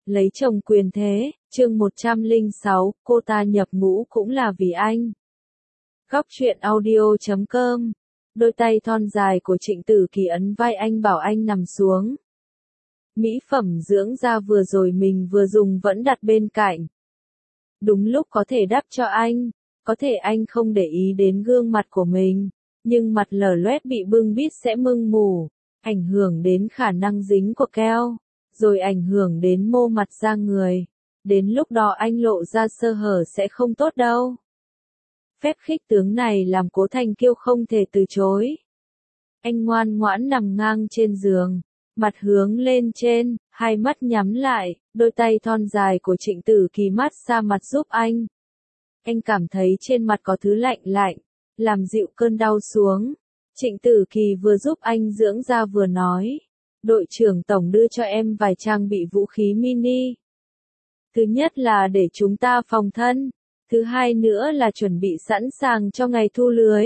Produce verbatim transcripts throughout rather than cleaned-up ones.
Lấy chồng quyền thế, chương một trăm lẻ sáu, cô ta nhập ngũ cũng là vì anh. Góc truyện audio chấm com. Đôi tay thon dài của Trịnh Tử Kỳ ấn vai anh bảo anh nằm xuống. Mỹ phẩm dưỡng da vừa rồi mình vừa dùng vẫn đặt bên cạnh. Đúng lúc có thể đắp cho anh, có thể anh không để ý đến gương mặt của mình, nhưng mặt lở loét bị bưng bít sẽ mưng mù, ảnh hưởng đến khả năng dính của keo, rồi ảnh hưởng đến mô mặt da người. Đến lúc đó anh lộ ra sơ hở sẽ không tốt đâu. Phép khích tướng này làm Cố Thành Kiêu không thể từ chối. Anh ngoan ngoãn nằm ngang trên giường, mặt hướng lên trên, hai mắt nhắm lại, đôi tay thon dài của Trịnh Tử Kỳ mát xa mặt giúp anh. Anh cảm thấy trên mặt có thứ lạnh lạnh, làm dịu cơn đau xuống. Trịnh Tử Kỳ vừa giúp anh dưỡng da vừa nói, đội trưởng tổng đưa cho em vài trang bị vũ khí mini. Thứ nhất là để chúng ta phòng thân, thứ hai nữa là chuẩn bị sẵn sàng cho ngày thu lưới.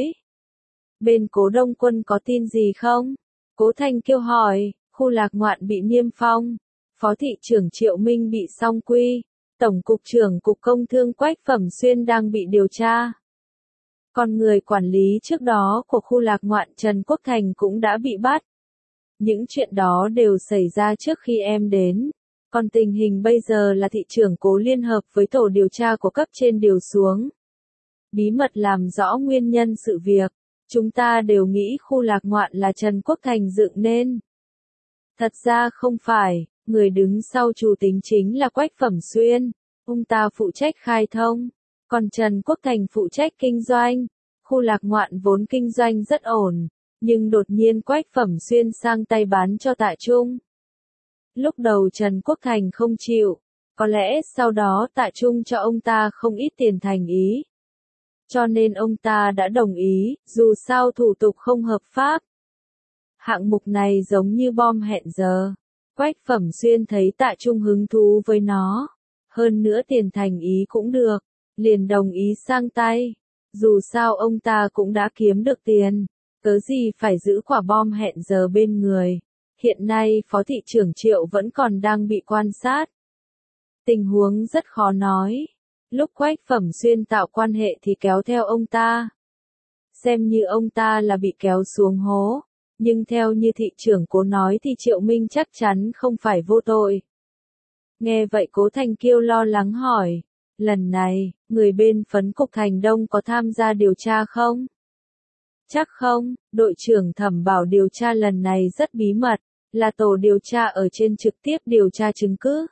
Bên Cố Đông Quân có tin gì không? Cố Thành Kiêu hỏi. Khu Lạc Ngoạn bị niêm phong, Phó thị trưởng Triệu Minh bị song quy, Tổng cục trưởng Cục Công Thương Quách Phẩm Xuyên đang bị điều tra. Còn người quản lý trước đó của khu Lạc Ngoạn Trần Quốc Thành cũng đã bị bắt. Những chuyện đó đều xảy ra trước khi em đến. Còn tình hình bây giờ là thị trưởng Cố liên hợp với tổ điều tra của cấp trên điều xuống. Bí mật làm rõ nguyên nhân sự việc. Chúng ta đều nghĩ khu Lạc Ngoạn là Trần Quốc Thành dựng nên. Thật ra không phải, người đứng sau chủ tính chính là Quách Phẩm Xuyên, ông ta phụ trách khai thông, còn Trần Quốc Thành phụ trách kinh doanh. Khu Lạc Ngoạn vốn kinh doanh rất ổn, nhưng đột nhiên Quách Phẩm Xuyên sang tay bán cho Tạ Trung. Lúc đầu Trần Quốc Thành không chịu, có lẽ sau đó Tạ Trung cho ông ta không ít tiền thành ý. Cho nên ông ta đã đồng ý, dù sao thủ tục không hợp pháp. Hạng mục này giống như bom hẹn giờ. Quách Phẩm Xuyên thấy Tạ Trung hứng thú với nó. Hơn nữa tiền thành ý cũng được. Liền đồng ý sang tay. Dù sao ông ta cũng đã kiếm được tiền. Cớ gì phải giữ quả bom hẹn giờ bên người. Hiện nay Phó thị trưởng Triệu vẫn còn đang bị quan sát. Tình huống rất khó nói. Lúc Quách Phẩm Xuyên tạo quan hệ thì kéo theo ông ta. Xem như ông ta là bị kéo xuống hố. Nhưng theo như thị trưởng Cố nói thì Triệu Minh chắc chắn không phải vô tội. Nghe vậy Cố Thành Kiêu lo lắng hỏi, lần này, người bên Phấn cục Thành Đông có tham gia điều tra không? Chắc không, đội trưởng Thẩm bảo điều tra lần này rất bí mật, là tổ điều tra ở trên trực tiếp điều tra chứng cứ.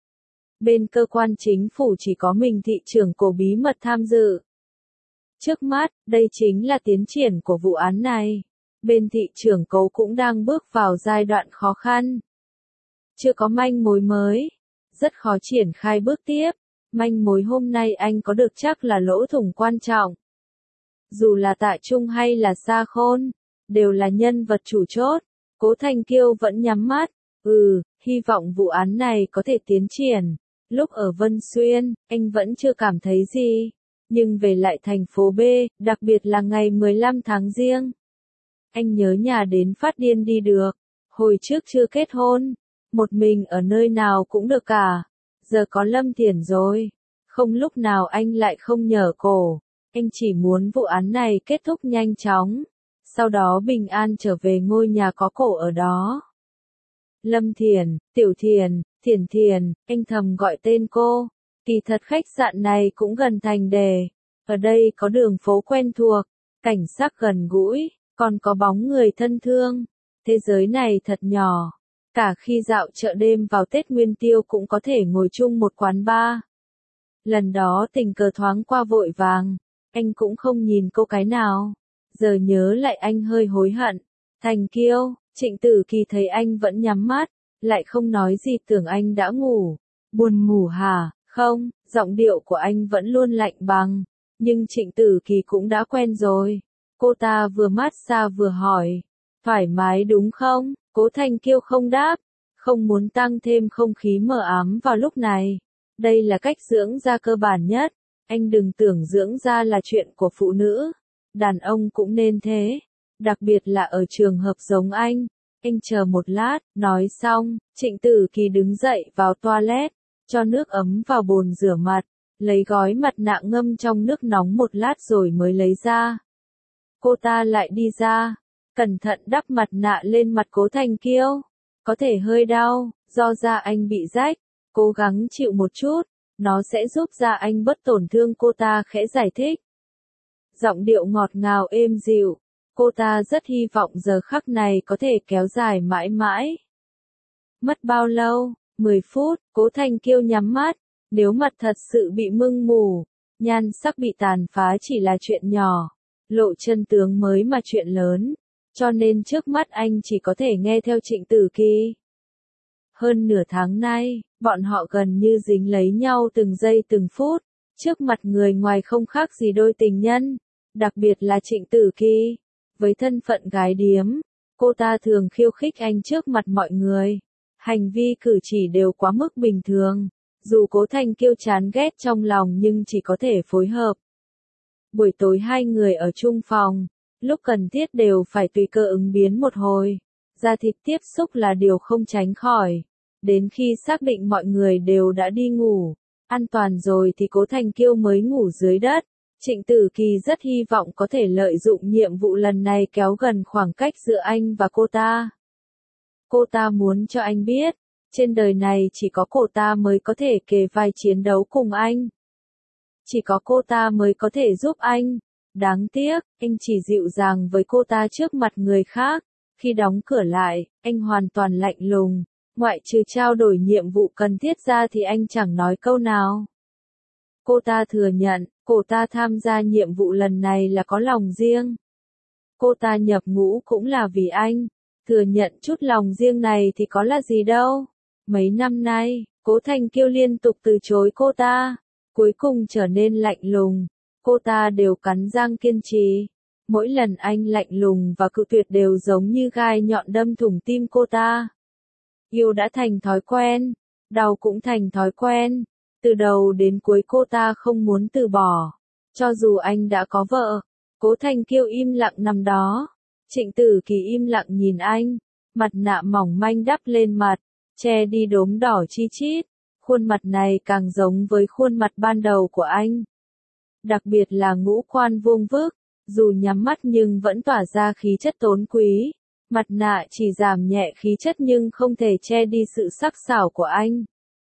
Bên cơ quan chính phủ chỉ có mình thị trưởng Cố bí mật tham dự. Trước mắt, đây chính là tiến triển của vụ án này. Bên thị trưởng Cố cũng đang bước vào giai đoạn khó khăn. Chưa có manh mối mới. Rất khó triển khai bước tiếp. Manh mối hôm nay anh có được chắc là lỗ thủng quan trọng. Dù là Tạ Trung hay là Sa Khôn, đều là nhân vật chủ chốt. Cố Thành Kiêu vẫn nhắm mắt. Ừ, hy vọng vụ án này có thể tiến triển. Lúc ở Vân Xuyên, anh vẫn chưa cảm thấy gì. Nhưng về lại thành phố B, đặc biệt là ngày mười lăm tháng Giêng. Anh nhớ nhà đến phát điên đi được. Hồi trước chưa kết hôn, một mình ở nơi nào cũng được cả. Giờ có Lâm Thiển rồi. Không lúc nào anh lại không nhở cổ. Anh chỉ muốn vụ án này kết thúc nhanh chóng. Sau đó bình an trở về ngôi nhà có cổ ở đó. Lâm Thiển, Tiểu Thiển, Thiển Thiển, anh thầm gọi tên cô. Kỳ thật khách sạn này cũng gần thành đề. Ở đây có đường phố quen thuộc, cảnh sắc gần gũi. Còn có bóng người thân thương. Thế giới này thật nhỏ. Cả khi dạo chợ đêm vào Tết Nguyên Tiêu cũng có thể ngồi chung một quán bar. Lần đó tình cờ thoáng qua vội vàng. Anh cũng không nhìn cô cái nào. Giờ nhớ lại anh hơi hối hận. Thành Kiêu, Trịnh Tử Kỳ thấy anh vẫn nhắm mắt. Lại không nói gì tưởng anh đã ngủ. Buồn ngủ hả? Không, giọng điệu của anh vẫn luôn lạnh băng. Nhưng Trịnh Tử Kỳ cũng đã quen rồi. Cô ta vừa mát xa vừa hỏi. Thoải mái đúng không? Cố Thành Kiêu không đáp. Không muốn tăng thêm không khí mờ ám vào lúc này. Đây là cách dưỡng da cơ bản nhất. Anh đừng tưởng dưỡng da là chuyện của phụ nữ. Đàn ông cũng nên thế. Đặc biệt là ở trường hợp giống anh. Anh chờ một lát, nói xong, Trịnh Tử Kỳ đứng dậy vào toilet. cho nước ấm vào bồn rửa mặt, lấy gói mặt nạ ngâm trong nước nóng một lát rồi mới lấy ra. Cô ta lại đi ra, cẩn thận đắp mặt nạ lên mặt Cố Thành Kiêu. Có thể hơi đau, do da anh bị rách, cố gắng chịu một chút, nó sẽ giúp da anh bớt tổn thương, cô ta khẽ giải thích. Giọng điệu ngọt ngào êm dịu, cô ta rất hy vọng giờ khắc này có thể kéo dài mãi mãi. Mất bao lâu? mười phút, Cố Thành Kiêu nhắm mắt, nếu mặt thật sự bị mưng mù, nhan sắc bị tàn phá chỉ là chuyện nhỏ, lộ chân tướng mới mà chuyện lớn, cho nên trước mắt anh chỉ có thể nghe theo Trịnh Tử Kỳ. Hơn nửa tháng nay, bọn họ gần như dính lấy nhau từng giây từng phút, trước mặt người ngoài không khác gì đôi tình nhân, đặc biệt là Trịnh Tử Kỳ. Với thân phận gái điếm, cô ta thường khiêu khích anh trước mặt mọi người. Hành vi cử chỉ đều quá mức bình thường, dù Cố Thành Kiêu chán ghét trong lòng nhưng chỉ có thể phối hợp. Buổi tối hai người ở chung phòng, lúc cần thiết đều phải tùy cơ ứng biến một hồi, da thịt tiếp xúc là điều không tránh khỏi. Đến khi xác định mọi người đều đã đi ngủ, an toàn rồi thì Cố Thành Kiêu mới ngủ dưới đất. Trịnh Tử Kỳ rất hy vọng có thể lợi dụng nhiệm vụ lần này kéo gần khoảng cách giữa anh và cô ta. Cô ta muốn cho anh biết, trên đời này chỉ có cô ta mới có thể kề vai chiến đấu cùng anh. Chỉ có cô ta mới có thể giúp anh. Đáng tiếc, anh chỉ dịu dàng với cô ta trước mặt người khác. Khi đóng cửa lại, anh hoàn toàn lạnh lùng. Ngoại trừ trao đổi nhiệm vụ cần thiết ra thì anh chẳng nói câu nào. Cô ta thừa nhận, cô ta tham gia nhiệm vụ lần này là có lòng riêng. Cô ta nhập ngũ cũng là vì anh. Thừa nhận chút lòng riêng này thì có là gì đâu. Mấy năm nay, Cố Thành Kiêu liên tục từ chối cô ta. Cuối cùng trở nên lạnh lùng. Cô ta đều cắn răng kiên trì. Mỗi lần anh lạnh lùng và cự tuyệt đều giống như gai nhọn đâm thủng tim cô ta. Yêu đã thành thói quen, đau cũng thành thói quen. Từ đầu đến cuối cô ta không muốn từ bỏ. Cho dù anh đã có vợ, Cố Thành Kiêu im lặng nằm đó. Trịnh Tử Kỳ im lặng nhìn anh, mặt nạ mỏng manh đắp lên mặt, che đi đốm đỏ chi chít. Khuôn mặt này càng giống với khuôn mặt ban đầu của anh. Đặc biệt là ngũ quan vuông vức, dù nhắm mắt nhưng vẫn tỏa ra khí chất tốn quý. Mặt nạ chỉ giảm nhẹ khí chất nhưng không thể che đi sự sắc sảo của anh.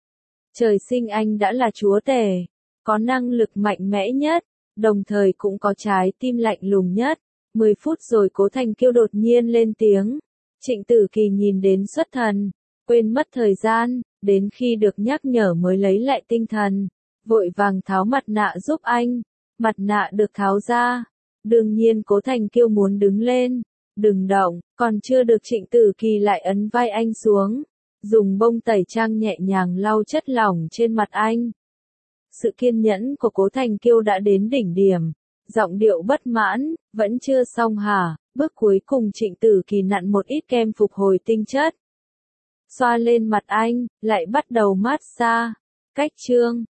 Trời sinh anh đã là chúa tể, có năng lực mạnh mẽ nhất, đồng thời cũng có trái tim lạnh lùng nhất. Mười phút rồi Cố Thành Kiêu đột nhiên lên tiếng. Trịnh Tử Kỳ nhìn đến xuất thần, quên mất thời gian, đến khi được nhắc nhở mới lấy lại tinh thần, vội vàng tháo mặt nạ giúp anh. Mặt nạ được tháo ra, đương nhiên Cố Thành Kiêu muốn đứng lên. Đừng động, còn chưa được Trịnh Tử Kỳ lại ấn vai anh xuống, dùng bông tẩy trang nhẹ nhàng lau chất lỏng trên mặt anh. Sự kiên nhẫn của Cố Thành Kiêu đã đến đỉnh điểm, giọng điệu bất mãn, vẫn chưa xong hả? Bước cuối cùng Trịnh Tử Kỳ nặn một ít kem phục hồi tinh chất, xoa lên mặt anh, lại bắt đầu mát xa. Cách chương